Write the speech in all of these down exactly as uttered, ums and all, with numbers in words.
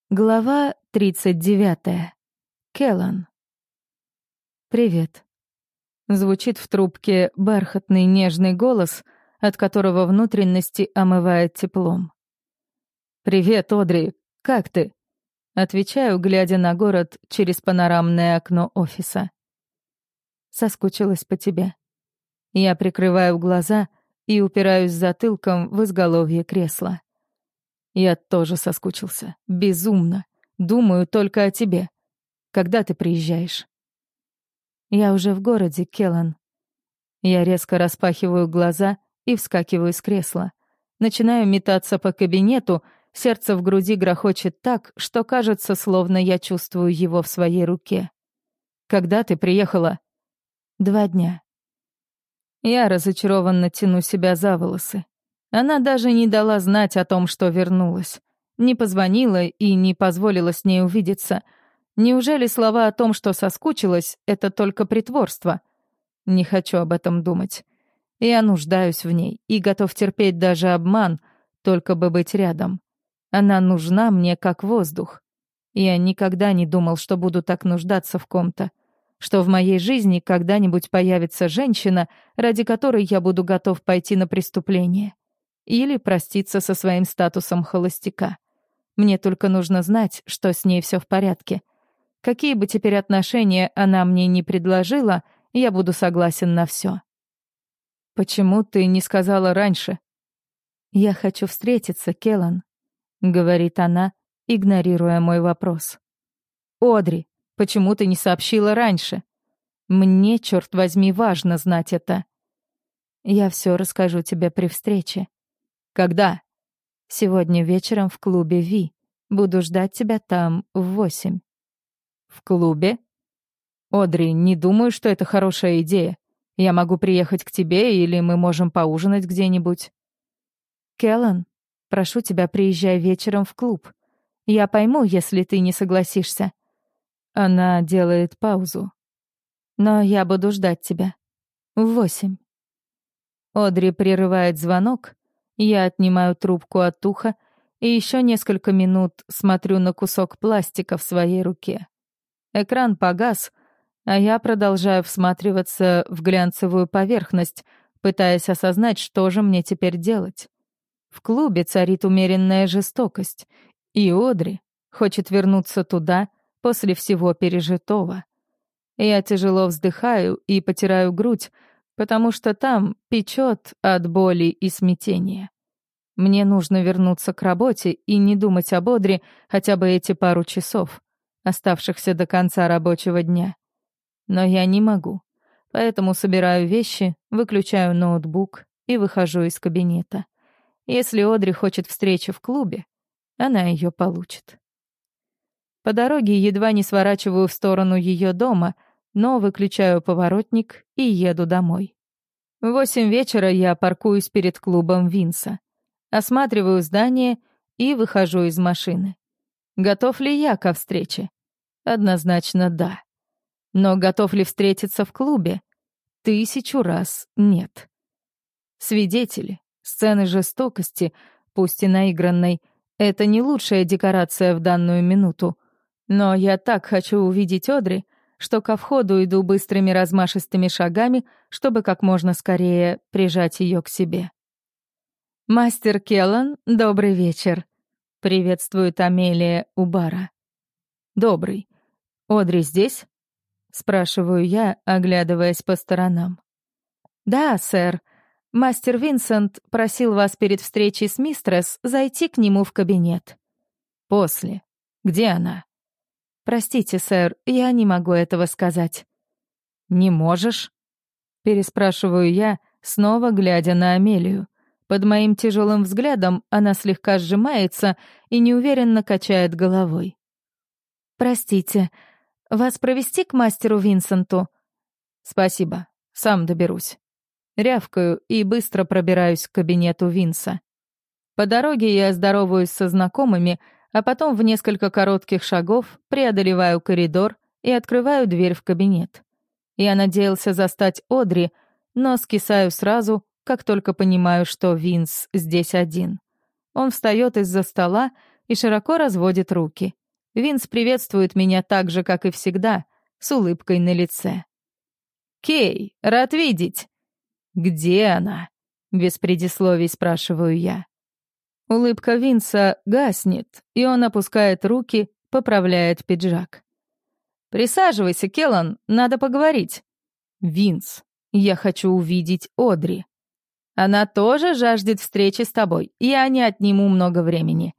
Глава тридцать девятая. Келлан. «Привет». Звучит в трубке бархатный нежный голос, от которого внутренности омывает теплом. «Привет, Одри. Как ты?» Отвечаю, глядя на город через панорамное окно офиса. «Соскучилась по тебе». Я прикрываю глаза и упираюсь затылком в изголовье кресла. Я тоже соскучился. Безумно. Думаю только о тебе. Когда ты приезжаешь? Я уже в городе, Келлан. Я резко распахиваю глаза и вскакиваю с кресла. Начинаю метаться по кабинету, сердце в груди грохочет так, что кажется, словно я чувствую его в своей руке. Когда ты приехала? Два дня. Я разочарованно тяну себя за волосы. Она даже не дала знать о том, что вернулась. Не позвонила и не позволила с ней увидеться. Неужели слова о том, что соскучилась, это только притворство? Не хочу об этом думать. Я нуждаюсь в ней и готов терпеть даже обман, только бы быть рядом. Она нужна мне как воздух. Я никогда не думал, что буду так нуждаться в ком-то, что в моей жизни когда-нибудь появится женщина, ради которой я буду готов пойти на преступление. Или проститься со своим статусом холостяка. Мне только нужно знать, что с ней все в порядке. Какие бы теперь отношения она мне не предложила, я буду согласен на все. «Почему ты не сказала раньше?» «Я хочу встретиться, Келлан», — говорит она, игнорируя мой вопрос. «Одри, почему ты не сообщила раньше? Мне, черт возьми, важно знать это». «Я все расскажу тебе при встрече». «Когда?» «Сегодня вечером в клубе Ви. Буду ждать тебя там в восемь». «В клубе?» «Одри, не думаю, что это хорошая идея. Я могу приехать к тебе, или мы можем поужинать где-нибудь». «Келлан, прошу тебя, приезжай вечером в клуб. Я пойму, если ты не согласишься». Она делает паузу. «Но я буду ждать тебя. В восемь». Одри прерывает звонок. Я отнимаю трубку от уха и еще несколько минут смотрю на кусок пластика в своей руке. Экран погас, а я продолжаю всматриваться в глянцевую поверхность, пытаясь осознать, что же мне теперь делать. В клубе царит умеренная жестокость, и Одри хочет вернуться туда после всего пережитого. Я тяжело вздыхаю и потираю грудь, потому что там печет от боли и смятения. Мне нужно вернуться к работе и не думать об Одри хотя бы эти пару часов, оставшихся до конца рабочего дня. Но я не могу, поэтому собираю вещи, выключаю ноутбук и выхожу из кабинета. Если Одри хочет встречи в клубе, она ее получит. По дороге едва не сворачиваю в сторону ее дома, но выключаю поворотник и еду домой. В восемь вечера я паркуюсь перед клубом Винса, осматриваю здание и выхожу из машины. Готов ли я ко встрече? Однозначно да. Но готов ли встретиться в клубе? Тысячу раз нет. Свидетели, сцены жестокости, пусть и наигранной, это не лучшая декорация в данную минуту. Но я так хочу увидеть Одри, что ко входу иду быстрыми размашистыми шагами, чтобы как можно скорее прижать ее к себе. «Мастер Келлан, добрый вечер», — приветствует Амелия у бара. «Добрый. Одри здесь?» — спрашиваю я, оглядываясь по сторонам. «Да, сэр. Мастер Винсент просил вас перед встречей с мистерс зайти к нему в кабинет». «После. Где она?» «Простите, сэр, я не могу этого сказать». «Не можешь?» — переспрашиваю я, снова глядя на Амелию. Под моим тяжелым взглядом она слегка сжимается и неуверенно качает головой. «Простите, вас провести к мастеру Винсенту?» «Спасибо, сам доберусь». Рявкаю и быстро пробираюсь к кабинету Винса. По дороге я здороваюсь со знакомыми, а потом в несколько коротких шагов преодолеваю коридор и открываю дверь в кабинет. Я надеялся застать Одри, но скисаю сразу, как только понимаю, что Винс здесь один. Он встает из-за стола и широко разводит руки. Винс приветствует меня так же, как и всегда, с улыбкой на лице. «Кей, рад видеть!» «Где она?» — без предисловий спрашиваю я. Улыбка Винса гаснет, и он опускает руки, поправляет пиджак. «Присаживайся, Келлан, надо поговорить». «Винс, я хочу увидеть Одри. Она тоже жаждет встречи с тобой, я не отниму много времени».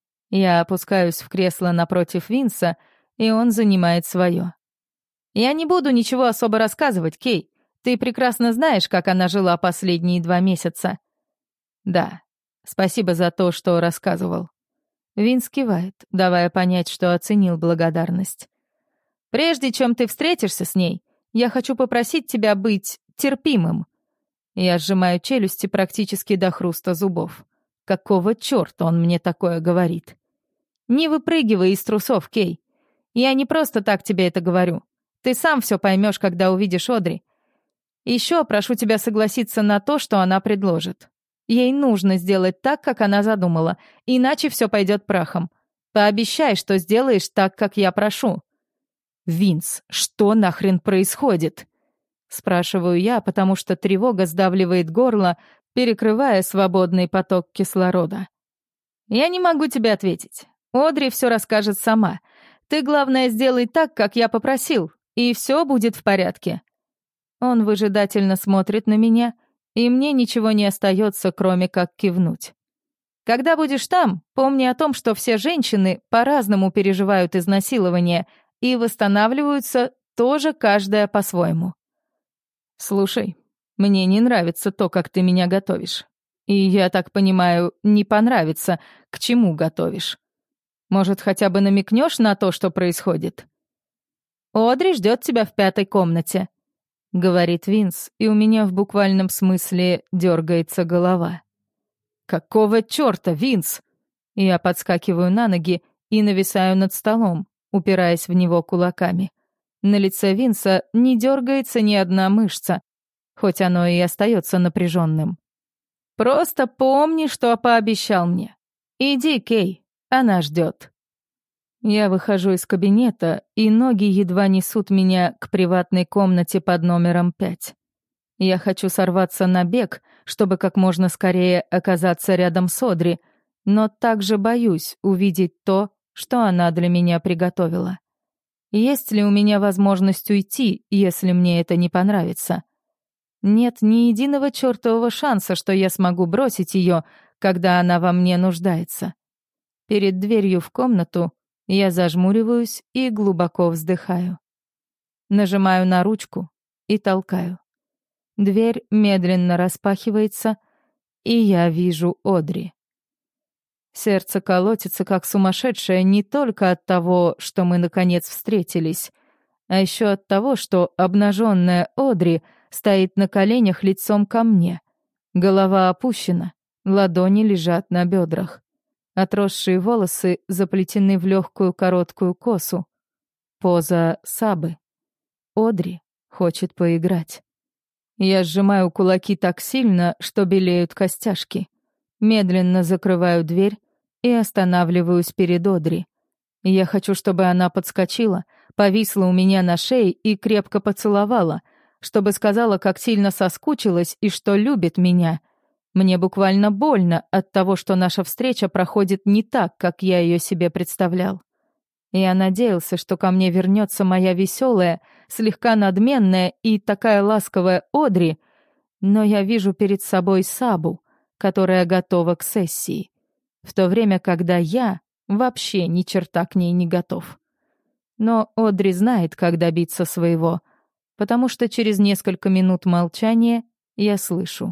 Я опускаюсь в кресло напротив Винса, и он занимает свое. «Я не буду ничего особо рассказывать, Кей. Ты прекрасно знаешь, как она жила последние два месяца». «Да, спасибо за то, что рассказывал». Винс кивает, давая понять, что оценил благодарность. «Прежде чем ты встретишься с ней, я хочу попросить тебя быть терпимым». Я сжимаю челюсти практически до хруста зубов. Какого чёрта он мне такое говорит? «Не выпрыгивай из трусов, Кей. Я не просто так тебе это говорю. Ты сам все поймешь, когда увидишь Одри. Еще прошу тебя согласиться на то, что она предложит. Ей нужно сделать так, как она задумала, иначе все пойдет прахом. Пообещай, что сделаешь так, как я прошу». «Винс, что нахрен происходит?» Спрашиваю я, потому что тревога сдавливает горло, перекрывая свободный поток кислорода. «Я не могу тебе ответить. Одри все расскажет сама. Ты, главное, сделай так, как я попросил, и все будет в порядке». Он выжидательно смотрит на меня, и мне ничего не остается, кроме как кивнуть. «Когда будешь там, помни о том, что все женщины по-разному переживают изнасилование и восстанавливаются тоже каждая по-своему». «Слушай, мне не нравится то, как ты меня готовишь. И, я так понимаю, не понравится, к чему готовишь. Может, хотя бы намекнешь на то, что происходит?» «Одри ждет тебя в пятой комнате», — говорит Винс, и у меня в буквальном смысле дергается голова. «Какого чёрта, Винс?» Я подскакиваю на ноги и нависаю над столом, упираясь в него кулаками. На лице Винса не дергается ни одна мышца, хоть оно и остается напряженным. «Просто помни, что пообещал мне. Иди, Кей, она ждет». Я выхожу из кабинета, и ноги едва несут меня к приватной комнате под номером пять. Я хочу сорваться на бег, чтобы как можно скорее оказаться рядом с Одри, но также боюсь увидеть то, что она для меня приготовила. Есть ли у меня возможность уйти, если мне это не понравится? Нет ни единого чертового шанса, что я смогу бросить ее, когда она во мне нуждается. Перед дверью в комнату я зажмуриваюсь и глубоко вздыхаю. Нажимаю на ручку и толкаю. Дверь медленно распахивается, и я вижу Одри. Сердце колотится, как сумасшедшее, не только от того, что мы наконец встретились, а еще от того, что обнаженная Одри стоит на коленях лицом ко мне. Голова опущена, ладони лежат на бедрах. Отросшие волосы заплетены в легкую короткую косу. Поза Сабы. Одри хочет поиграть. Я сжимаю кулаки так сильно, что белеют костяшки. Медленно закрываю дверь и останавливаюсь перед Одри. Я хочу, чтобы она подскочила, повисла у меня на шее и крепко поцеловала, чтобы сказала, как сильно соскучилась и что любит меня. Мне буквально больно от того, что наша встреча проходит не так, как я ее себе представлял. Я надеялся, что ко мне вернется моя веселая, слегка надменная и такая ласковая Одри, но я вижу перед собой Сабу, которая готова к сессии, в то время, когда я вообще ни черта к ней не готов. Но Одри знает, как добиться своего, потому что через несколько минут молчания я слышу: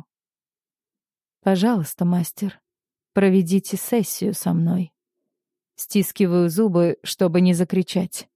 «Пожалуйста, мастер, проведите сессию со мной». Стискиваю зубы, чтобы не закричать.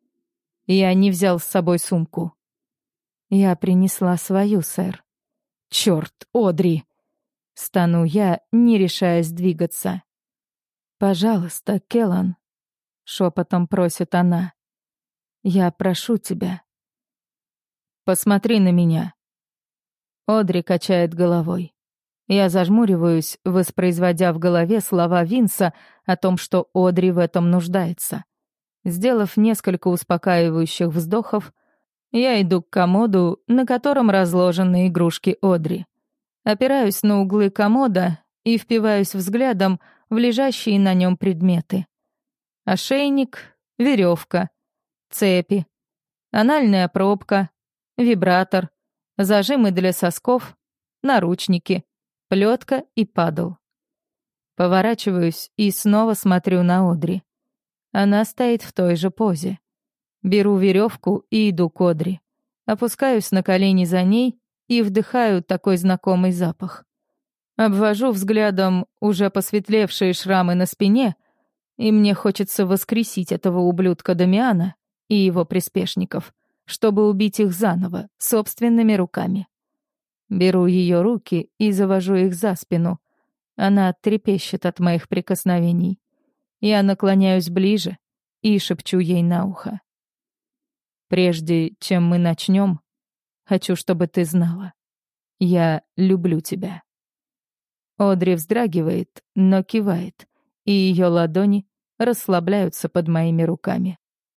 Я не взял с собой сумку. Я принесла свою, сэр. Чёрт, Одри! Стану я, не решаясь двигаться. «Пожалуйста, Келлан», — шепотом просит она. «Я прошу тебя». «Посмотри на меня». Одри качает головой. Я зажмуриваюсь, воспроизводя в голове слова Винса о том, что Одри в этом нуждается. Сделав несколько успокаивающих вздохов, я иду к комоду, на котором разложены игрушки Одри. Опираюсь на углы комода и впиваюсь взглядом в лежащие на нем предметы. Ошейник, веревка, цепи, анальная пробка, вибратор, зажимы для сосков, наручники, плетка и падл. Поворачиваюсь и снова смотрю на Одри. Она стоит в той же позе. Беру веревку и иду к Одри. Опускаюсь на колени за ней и вдыхаю такой знакомый запах. Обвожу взглядом уже посветлевшие шрамы на спине, и мне хочется воскресить этого ублюдка Дамиана и его приспешников, чтобы убить их заново, собственными руками. Беру ее руки и завожу их за спину. Она трепещет от моих прикосновений. Я наклоняюсь ближе и шепчу ей на ухо. «Прежде чем мы начнем, хочу, чтобы ты знала. Я люблю тебя». Одри вздрагивает, но кивает, и ее ладони расслабляются под моими руками.